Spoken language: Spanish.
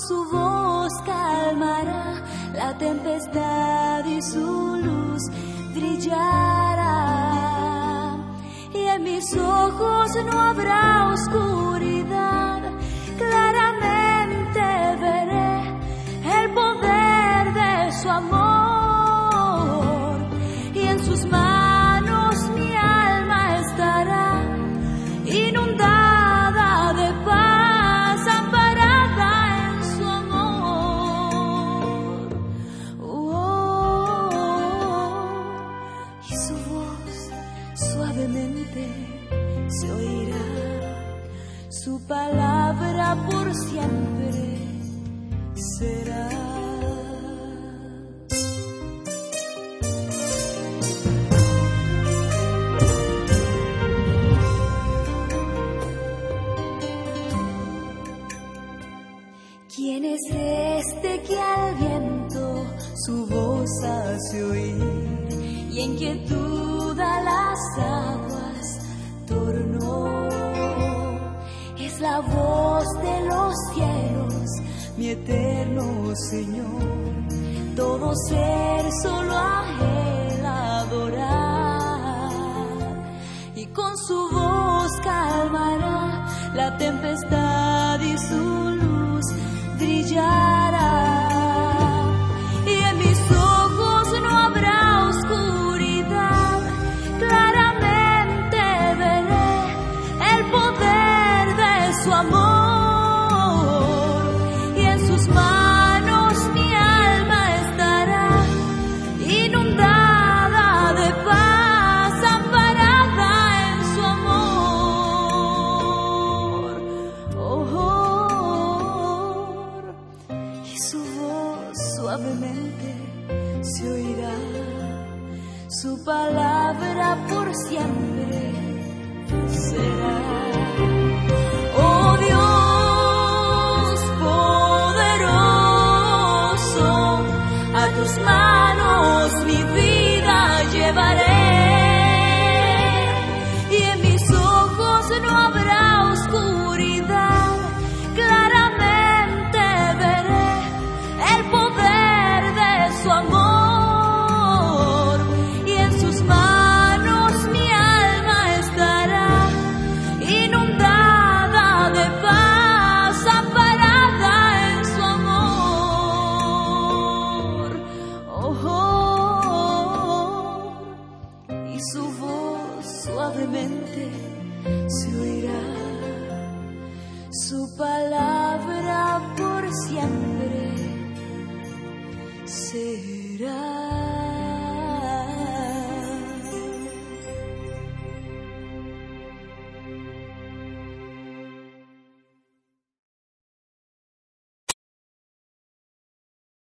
su voz calmará la tempestad y su luz brillará. Y en mis ojos no habrá oscuridad, claramente veré el poder de su amor. Y en sus manos mi alma estará inundada de paz, amparada en su amor. Y su voz suavemente se oirá, su palabra por siempre será. ¿Quién es este que al viento su voz hace oír y en quietud a las aguas tornó? Es la voz de los cielos, mi eterno Señor, todo ser solo a Él adorar. Y con su voz calmará la tempestad y su luz brillará. Y en mis ojos no habrá oscuridad, claramente veré el poder de su amor. Y en sus manos mi alma estará inundada de paz, amparada en su amor. Y su voz suavemente se oirá, su palabra por siempre será. Oh Dios poderoso, a tus manos mi vida llevaré. Y en mis ojos no habrá oscuridad, claramente veré el poder de su amor. Y en sus manos mi alma estará inundada de paz, amparada en su amor. Y su voz suavemente se oirá, su palabra